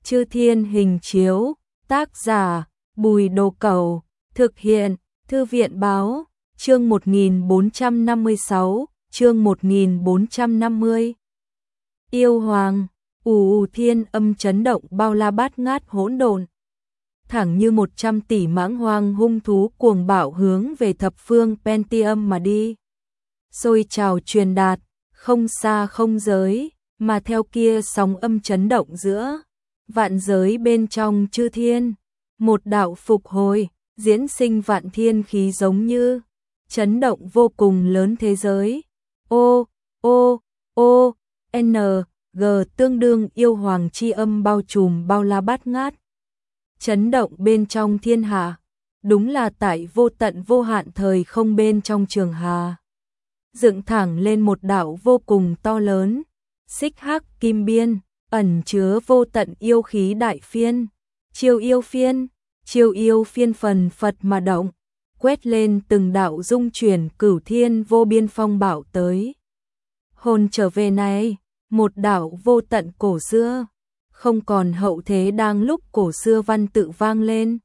Chư Thiên Hình Chiếu, tác giả Bùi Đồ Cẩu, thực hiện Thư viện Báo, chương 1456, chương 1450. Yêu Hoàng, thiên âm chấn động bao la bát ngát hỗn độn. Thẳng như 100 tỷ mãng hoang hung thú cuồng bạo hướng về thập phương Pentium mà đi. Xôi trào truyền đạt, không xa không giới, mà theo kia sóng âm chấn động giữa vạn giới bên trong chư thiên. Một đạo phục hồi, diễn sinh vạn thiên khí giống như chấn động vô cùng lớn thế giới. N, G tương đương yêu hoàng chi âm bao trùm bao la bát ngát. Chấn động bên trong thiên hạ, đúng là tại vô tận vô hạn thời không bên trong trường hà. Dựng thẳng lên một đạo vô cùng to lớn, xích hắc kim biên, ẩn chứa vô tận yêu khí đại phiên, chiêu yêu phiên phần phật mà động, quét lên từng đạo dung chuyển cửu thiên vô biên phong bạo tới. Hồn trở về này, một đạo vô tận cổ xưa, không còn hậu thế đang lúc cổ xưa văn tự vang lên.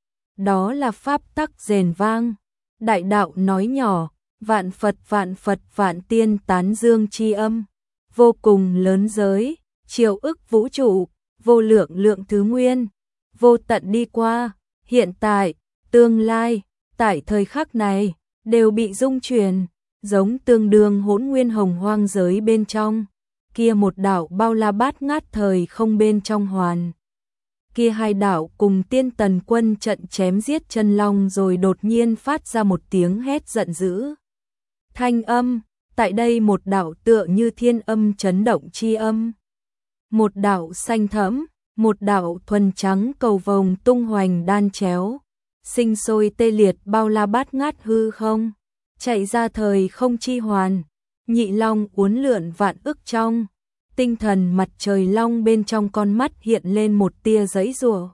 Đó là pháp tắc rền vang, đại đạo nói nhỏ, vạn Phật vạn tiên tán dương chi âm, vô cùng lớn giới, triệu ức vũ trụ, vô lượng lượng thứ nguyên, vô tận đi qua, hiện tại, tương lai, tại thời khắc này, đều bị dung chuyển, giống tương đương hỗn nguyên hồng hoang giới bên trong. Kia một đạo bao la bát ngát thời không bên trong hoàn. Kia hai đạo cùng tiên tần quân trận chém giết chân long rồi đột nhiên phát ra một tiếng hét giận dữ. Thanh âm, tại đây một đạo tựa như thiên âm chấn động chi âm. Một đạo xanh thẫm, một đạo thuần trắng cầu vồng tung hoành đan chéo, sinh sôi tê liệt bao la bát ngát hư không, chạy ra thời không chi hoàn. Nhị long uốn lượn vạn ức trong, tinh thần mặt trời long bên trong con mắt hiện lên một tia giãy giụa.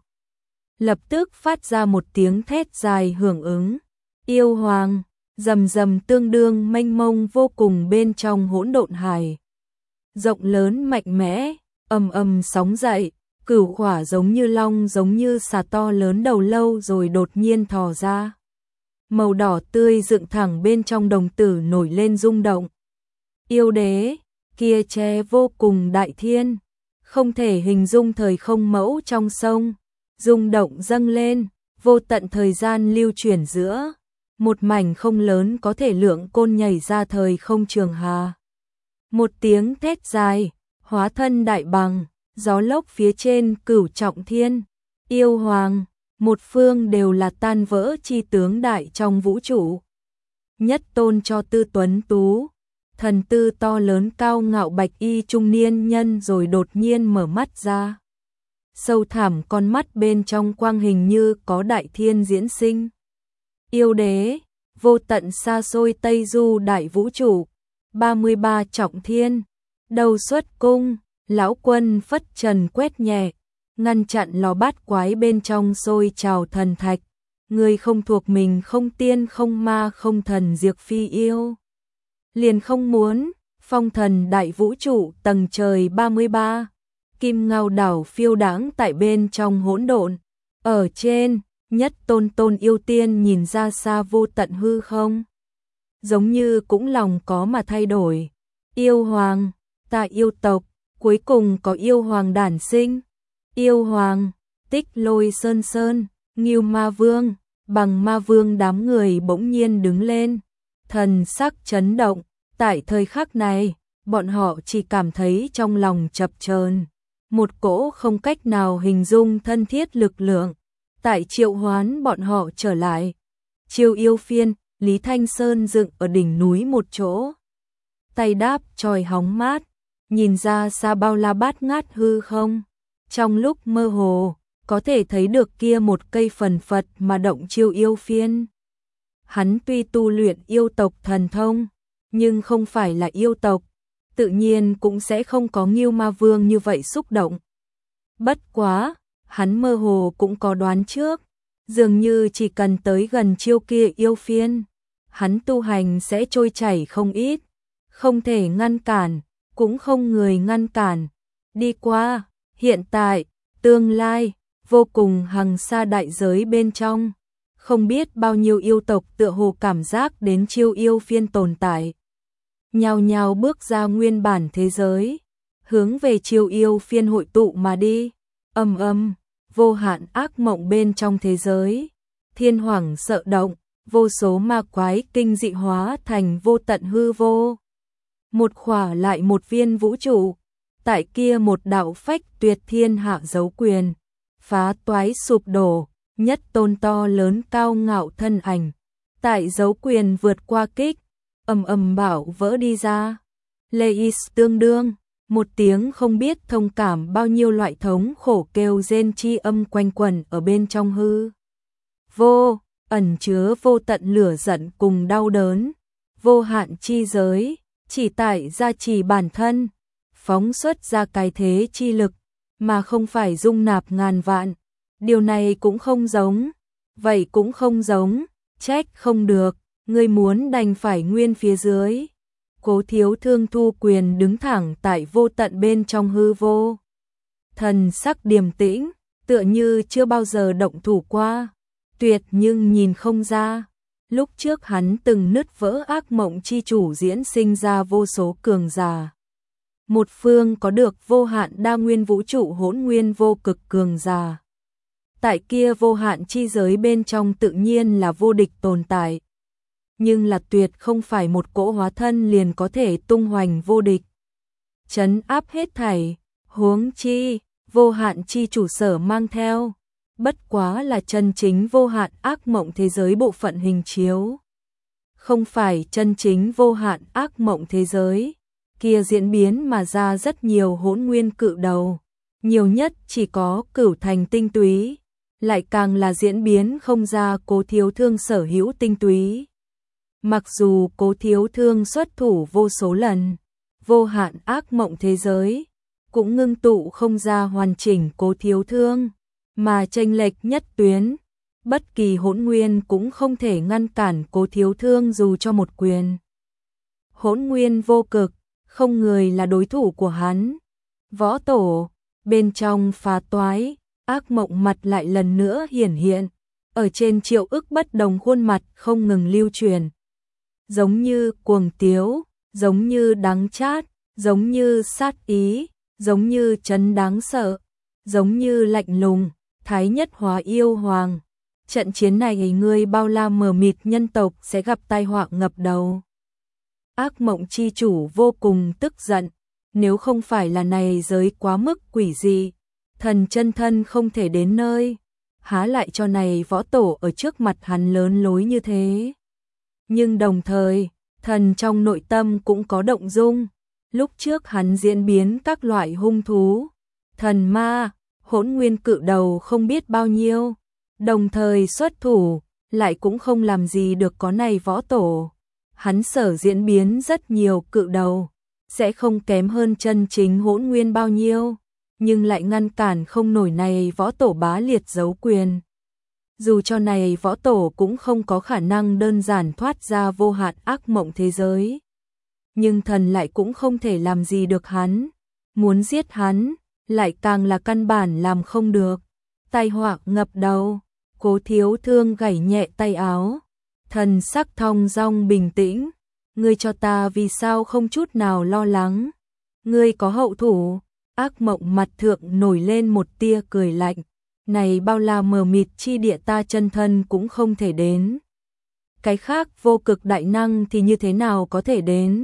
Lập tức phát ra một tiếng thét dài hưởng ứng. Yêu hoàng, rầm rầm tương đương mênh mông vô cùng bên trong hỗn độn hải. Rộng lớn mạnh mẽ, ầm ầm sóng dậy, cửu khỏa giống như long giống như xà to lớn đầu lâu rồi đột nhiên thò ra. Màu đỏ tươi dựng thẳng bên trong đồng tử nổi lên rung động. Yêu đế, kia che vô cùng đại thiên, không thể hình dung thời không mẫu trong sông, rung động dâng lên, vô tận thời gian lưu chuyển giữa, một mảnh không lớn có thể lượng côn nhảy ra thời không trường hà. Một tiếng thét dài, hóa thân đại bằng, gió lốc phía trên cửu trọng thiên, yêu hoàng, một phương đều là tan vỡ chi tướng đại trong vũ trụ. Nhất tôn cho tư tuấn tú, thần tư to lớn cao ngạo bạch y trung niên nhân rồi đột nhiên mở mắt ra. Sâu thẳm con mắt bên trong quang hình như có đại thiên diễn sinh. Yêu đế, vô tận xa xôi Tây Du đại vũ trụ, 33 trọng thiên, đầu xuất cung, lão quân phất trần quét nhẹ, ngăn chặn lò bát quái bên trong sôi trào thần thạch. Người không thuộc mình không tiên không ma không thần diệt phi yêu. Liền không muốn, phong thần đại vũ trụ tầng trời 33, kim ngao đảo phiêu đáng tại bên trong hỗn độn. Ở trên, nhất tôn yêu tiên nhìn ra xa vô tận hư không. Giống như cũng lòng có mà thay đổi. Yêu hoàng, ta yêu tộc, cuối cùng có yêu hoàng đản sinh. Yêu hoàng, Tích Lôi sơn, Ngưu ma vương, Bằng ma vương đám người bỗng nhiên đứng lên. Thần sắc chấn động, tại thời khắc này, bọn họ chỉ cảm thấy trong lòng chập chờn, một cỗ không cách nào hình dung thân thiết lực lượng, tại triệu hoán bọn họ trở lại. Chiêu yêu phiên, Lý Thanh Sơn dựng ở đỉnh núi một chỗ. Tay đáp chòi hóng mát, nhìn ra xa bao la bát ngát hư không. Trong lúc mơ hồ, có thể thấy được kia một cây phần phật mà động chiêu yêu phiên. Hắn tuy tu luyện yêu tộc thần thông, nhưng không phải là yêu tộc, tự nhiên cũng sẽ không có Ngưu ma vương như vậy xúc động. Bất quá, hắn mơ hồ cũng có đoán trước, dường như chỉ cần tới gần chiêu kia yêu phiên, hắn tu hành sẽ trôi chảy không ít, không thể ngăn cản, cũng không người ngăn cản. Đi qua, hiện tại, tương lai, vô cùng hằng xa đại giới bên trong. Không biết bao nhiêu yêu tộc tựa hồ cảm giác đến chiêu yêu phiên tồn tại. Nhao nhao bước ra nguyên bản thế giới, hướng về chiêu yêu phiên hội tụ mà đi. Âm âm, vô hạn ác mộng bên trong thế giới. Thiên hoàng sợ động, vô số ma quái kinh dị hóa thành vô tận hư vô. Một khỏa lại một viên vũ trụ, tại kia một đạo phách tuyệt thiên hạ dấu quyền, phá toái sụp đổ, nhất tôn to lớn cao ngạo thân ảnh. Tại dấu quyền vượt qua kích, ầm ầm bảo vỡ đi ra. Leis tương đương, một tiếng không biết thông cảm bao nhiêu loại thống khổ kêu rên chi âm quanh quẩn ở bên trong hư vô, ẩn chứa vô tận lửa giận cùng đau đớn. Vô hạn chi giới, chỉ tại gia trì bản thân, phóng xuất ra cái thế chi lực, mà không phải dung nạp ngàn vạn. Điều này cũng không giống, vậy cũng không giống, trách không được, ngươi muốn đành phải nguyên phía dưới. Cố Thiếu Thương thu quyền đứng thẳng tại vô tận bên trong hư vô. Thần sắc điềm tĩnh, tựa như chưa bao giờ động thủ qua. Tuyệt nhưng nhìn không ra, lúc trước hắn từng nứt vỡ ác mộng chi chủ diễn sinh ra vô số cường giả. Một phương có được vô hạn đa nguyên vũ trụ hỗn nguyên vô cực cường giả. Tại kia vô hạn chi giới bên trong tự nhiên là vô địch tồn tại. Nhưng là tuyệt không phải một cỗ hóa thân liền có thể tung hoành vô địch. Trấn áp hết thảy, huống chi, vô hạn chi chủ sở mang theo. Bất quá là chân chính vô hạn ác mộng thế giới bộ phận hình chiếu. Không phải chân chính vô hạn ác mộng thế giới. Kia diễn biến mà ra rất nhiều hỗn nguyên cự đầu. Nhiều nhất chỉ có cửu thành tinh túy. Lại càng là diễn biến không ra Cố Thiếu Thương sở hữu tinh túy. Mặc dù Cố Thiếu Thương xuất thủ vô số lần, vô hạn ác mộng thế giới, cũng ngưng tụ không ra hoàn chỉnh Cố Thiếu Thương, mà chênh lệch nhất tuyến. Bất kỳ hỗn nguyên cũng không thể ngăn cản Cố Thiếu Thương dù cho một quyền. Hỗn nguyên vô cực, không người là đối thủ của hắn. Võ tổ, bên trong phá toái, ác mộng mặt lại lần nữa hiển hiện, ở trên triệu ức bất đồng khuôn mặt không ngừng lưu truyền. Giống như cuồng tiếu, giống như đắng chát, giống như sát ý, giống như trấn đáng sợ, giống như lạnh lùng, thái nhất hóa yêu hoàng. Trận chiến này người bao la mờ mịt nhân tộc sẽ gặp tai họa ngập đầu. Ác mộng chi chủ vô cùng tức giận, nếu không phải là này giới quá mức quỷ dị, thần chân thân không thể đến nơi, há lại cho này võ tổ ở trước mặt hắn lớn lối như thế. Nhưng đồng thời, thần trong nội tâm cũng có động dung, lúc trước hắn diễn biến các loại hung thú, thần ma, hỗn nguyên cự đầu không biết bao nhiêu, đồng thời xuất thủ, lại cũng không làm gì được có này võ tổ. Hắn sở diễn biến rất nhiều cự đầu, sẽ không kém hơn chân chính hỗn nguyên bao nhiêu, nhưng lại ngăn cản không nổi này võ tổ bá liệt giấu quyền. Dù cho này võ tổ cũng không có khả năng đơn giản thoát ra vô hạn ác mộng thế giới. Nhưng thần lại cũng không thể làm gì được hắn. Muốn giết hắn, lại càng là căn bản làm không được. Tai họa ngập đầu, Cố Thiếu Thương gảy nhẹ tay áo. Thần sắc thong dong bình tĩnh. Ngươi cho ta vì sao không chút nào lo lắng. Ngươi có hậu thủ. Ác mộng mặt thượng nổi lên một tia cười lạnh. Này bao la mờ mịt chi địa ta chân thân cũng không thể đến. Cái khác vô cực đại năng thì như thế nào có thể đến.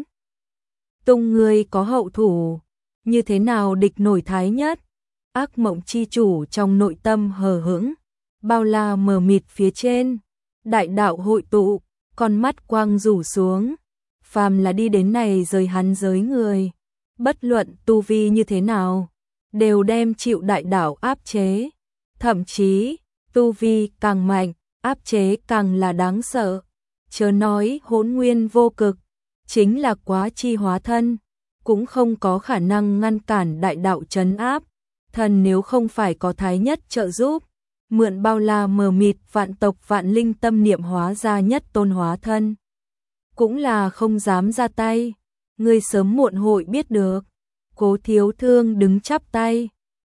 Tung ngươi có hậu thủ, như thế nào địch nổi thái nhất. Ác mộng chi chủ trong nội tâm hờ hững, bao la mờ mịt phía trên. Đại đạo hội tụ, con mắt quang rủ xuống. Phàm là đi đến này rời hắn giới người. Bất luận tu vi như thế nào, đều đem chịu đại đạo áp chế. Thậm chí, tu vi càng mạnh, áp chế càng là đáng sợ. Chớ nói hỗn nguyên vô cực, chính là quá chi hóa thân, cũng không có khả năng ngăn cản đại đạo trấn áp. Thần nếu không phải có thái nhất trợ giúp, mượn bao la mờ mịt vạn tộc vạn linh tâm niệm hóa ra nhất tôn hóa thân, cũng là không dám ra tay. Ngươi sớm muộn hội biết được. Cố Thiếu Thương đứng chắp tay,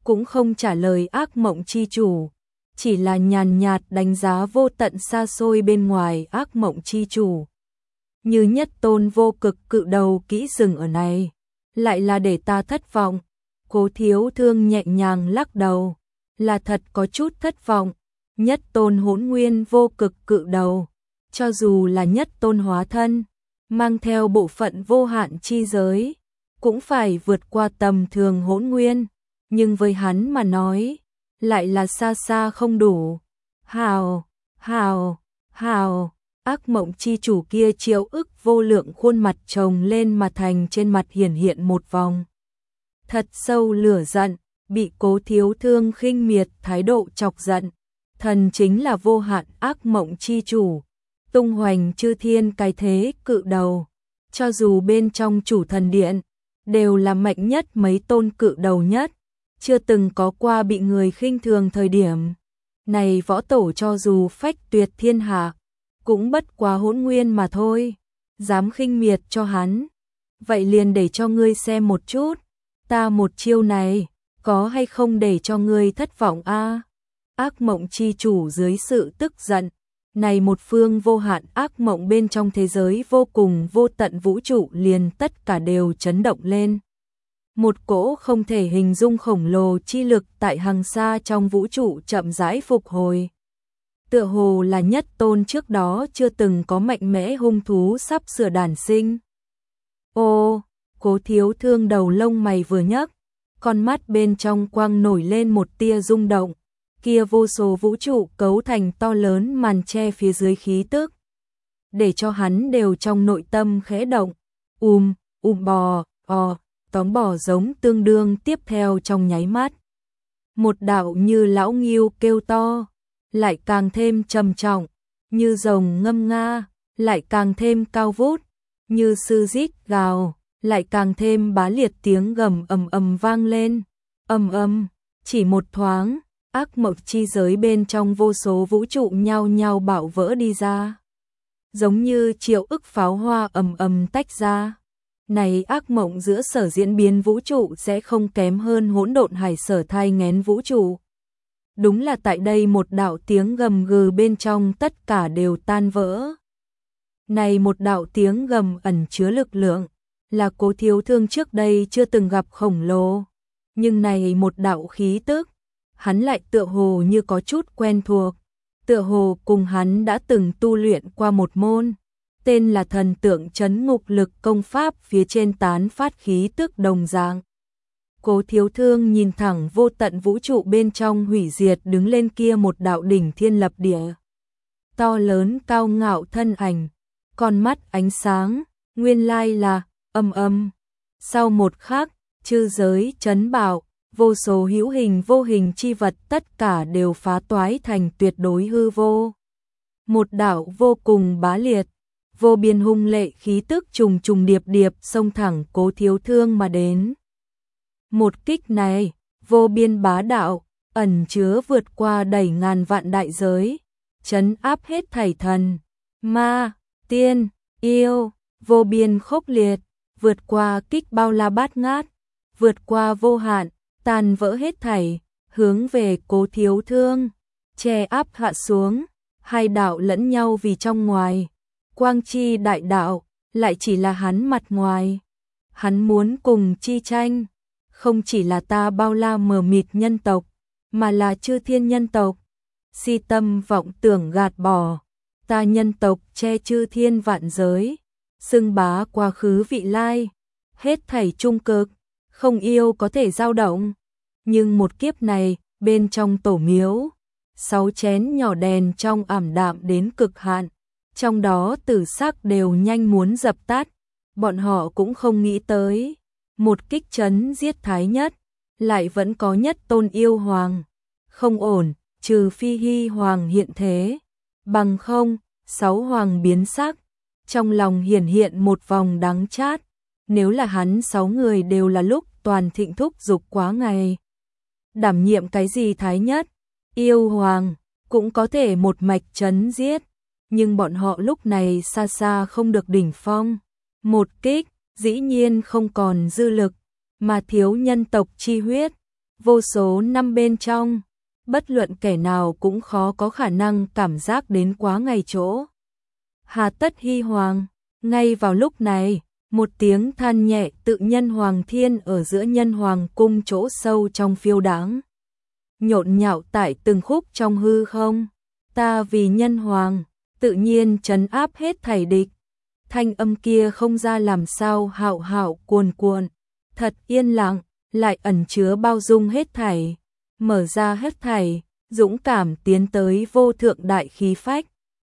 cũng không trả lời ác mộng chi chủ, chỉ là nhàn nhạt đánh giá vô tận xa xôi bên ngoài ác mộng chi chủ. Như nhất tôn vô cực cự đầu kỹ dừng ở này, lại là để ta thất vọng. Cố Thiếu Thương nhẹ nhàng lắc đầu, là thật có chút thất vọng. Nhất tôn hỗn nguyên vô cực cự đầu, cho dù là nhất tôn hóa thân, mang theo bộ phận vô hạn chi giới, cũng phải vượt qua tầm thường hỗn nguyên, nhưng với hắn mà nói, lại là xa xa không đủ. Hào, hào, hào, ác mộng chi chủ kia triệu ức vô lượng khuôn mặt chồng lên mà thành trên mặt hiển hiện một vòng. Thật sâu lửa giận, bị Cố Thiếu Thương khinh miệt thái độ chọc giận. Thần chính là vô hạn ác mộng chi chủ, tung hoành chư thiên cái thế cự đầu, cho dù bên trong chủ thần điện, đều là mạnh nhất mấy tôn cự đầu nhất, chưa từng có qua bị người khinh thường thời điểm. Này võ tổ cho dù phách tuyệt thiên hạ, cũng bất quá hỗn nguyên mà thôi, dám khinh miệt cho hắn. Vậy liền để cho ngươi xem một chút, ta một chiêu này, có hay không để cho ngươi thất vọng a? Ác mộng chi chủ dưới sự tức giận, này một phương vô hạn ác mộng bên trong thế giới vô cùng vô tận vũ trụ liền tất cả đều chấn động lên. Một cỗ không thể hình dung khổng lồ chi lực tại hàng xa trong vũ trụ chậm rãi phục hồi. Tựa hồ là nhất tôn trước đó chưa từng có mạnh mẽ hung thú sắp sửa đản sinh. Ô, Cố Thiếu Thương đầu lông mày vừa nhấc, con mắt bên trong quang nổi lên một tia rung động. Kia vô số vũ trụ cấu thành to lớn màn che phía dưới khí tức, để cho hắn đều trong nội tâm khẽ động. Bò, tóm bò giống tương đương tiếp theo trong nháy mắt. Một đạo như lão nghiêu kêu to, lại càng thêm trầm trọng, như rồng ngâm nga, lại càng thêm cao vút, như sư rít gào, lại càng thêm bá liệt tiếng gầm ầm ầm vang lên. Chỉ một thoáng, ác mộng chi giới bên trong vô số vũ trụ nhao nhao bạo vỡ đi ra, giống như triệu ức pháo hoa ầm ầm tách ra. Này ác mộng giữa sở diễn biến vũ trụ sẽ không kém hơn hỗn độn hải sở thai nghén vũ trụ. Đúng là tại đây một đạo tiếng gầm gừ bên trong tất cả đều tan vỡ. Này một đạo tiếng gầm ẩn chứa lực lượng, là Cố Thiếu Thương trước đây chưa từng gặp khổng lồ, nhưng này một đạo khí tức, hắn lại tựa hồ như có chút quen thuộc, tựa hồ cùng hắn đã từng tu luyện qua một môn, tên là thần tượng trấn ngục lực công pháp phía trên tán phát khí tức đồng dạng. Cố Thiếu Thương nhìn thẳng vô tận vũ trụ bên trong hủy diệt đứng lên kia một đạo đỉnh thiên lập địa. To lớn cao ngạo thân ảnh, con mắt ánh sáng, nguyên lai là Sau một khắc, chư giới chấn bạo, vô số hữu hình vô hình chi vật tất cả đều phá toái thành tuyệt đối hư vô. Một đạo vô cùng bá liệt, vô biên hung lệ khí tức trùng trùng điệp điệp xông thẳng Cố Thiếu Thương mà đến. Một kích này, vô biên bá đạo, ẩn chứa vượt qua đầy ngàn vạn đại giới, trấn áp hết thảy thần, ma, tiên, yêu, vô biên khốc liệt, vượt qua kích bao la bát ngát, vượt qua vô hạn, tan vỡ hết thảy, hướng về Cố Thiếu Thương, che áp hạ xuống, hai đạo lẫn nhau vì trong ngoài. Quang chi đại đạo, lại chỉ là hắn mặt ngoài. Hắn muốn cùng chi tranh, không chỉ là ta bao la mờ mịt nhân tộc, mà là chư thiên nhân tộc. Si tâm vọng tưởng gạt bỏ, ta nhân tộc che chư thiên vạn giới, xưng bá quá khứ vị lai, hết thảy trung cực, không yêu có thể dao động. Nhưng một kiếp này, bên trong tổ miếu, 6 chén nhỏ đèn trong ảm đạm đến cực hạn, trong đó tử sắc đều nhanh muốn dập tắt, bọn họ cũng không nghĩ tới, một kích chấn giết thái nhất, lại vẫn có nhất tôn yêu hoàng, không ổn, trừ phi hy hoàng hiện thế, bằng không, 6 hoàng biến sắc, trong lòng hiển hiện một vòng đắng chát, nếu là hắn 6 người đều là lúc toàn thịnh thúc dục quá ngày. Đảm nhiệm cái gì thái nhất, yêu hoàng, cũng có thể một mạch chấn giết, nhưng bọn họ lúc này xa xa không được đỉnh phong. Một kích, dĩ nhiên không còn dư lực, mà thiếu nhân tộc chi huyết, vô số năm bên trong, bất luận kẻ nào cũng khó có khả năng cảm giác đến quá ngày chỗ. Hà tất hy hoàng, ngay vào lúc này, một tiếng than nhẹ tự nhân hoàng thiên ở giữa nhân hoàng cung chỗ sâu trong phiêu đáng. Nhộn nhạo tại từng khúc trong hư không, ta vì nhân hoàng, tự nhiên trấn áp hết thảy địch. Thanh âm kia không ra làm sao hạo hạo cuồn cuộn, thật yên lặng, lại ẩn chứa bao dung hết thảy, mở ra hết thảy, dũng cảm tiến tới vô thượng đại khí phách.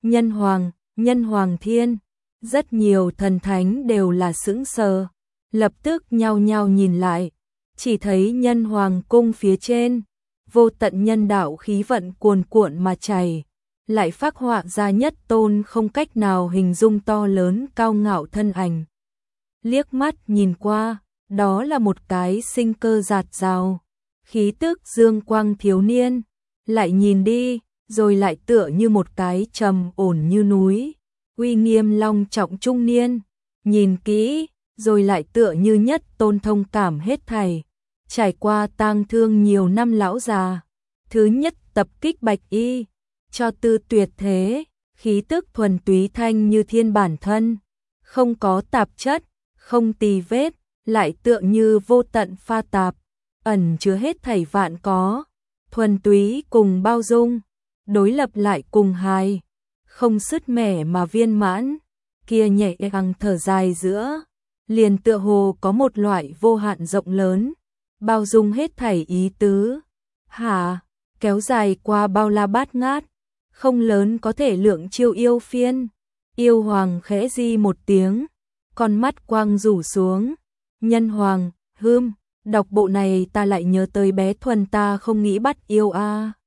Nhân hoàng thiên, rất nhiều thần thánh đều là sững sờ, lập tức nhao nhao nhìn lại, chỉ thấy nhân hoàng cung phía trên, vô tận nhân đạo khí vận cuồn cuộn mà chảy, lại phác họa ra nhất tôn không cách nào hình dung to lớn cao ngạo thân ảnh. Liếc mắt nhìn qua, đó là một cái sinh cơ dạt dào, khí tức dương quang thiếu niên, lại nhìn đi, rồi lại tựa như một cái trầm ổn như núi, uy nghiêm long trọng trung niên, nhìn kỹ, rồi lại tựa như nhất tôn thông cảm hết thảy, trải qua tang thương nhiều năm lão già, thứ nhất tập kích Bạch Y, cho tư tuyệt thế, khí tức thuần túy thanh như thiên bản thân, không có tạp chất, không tì vết, lại tựa như vô tận pha tạp, ẩn chứa hết thảy vạn có, thuần túy cùng bao dung, đối lập lại cùng hài, không sứt mẻ mà viên mãn, kia nhẹ nhàng thở dài giữa, liền tựa hồ có một loại vô hạn rộng lớn, bao dung hết thảy ý tứ. Hả, kéo dài qua bao la bát ngát, không lớn có thể lượng chiêu yêu phiên. Yêu hoàng khẽ di một tiếng, con mắt quang rủ xuống. Nhân hoàng, đọc bộ này ta lại nhớ tới bé Thuần ta không nghĩ bắt yêu a.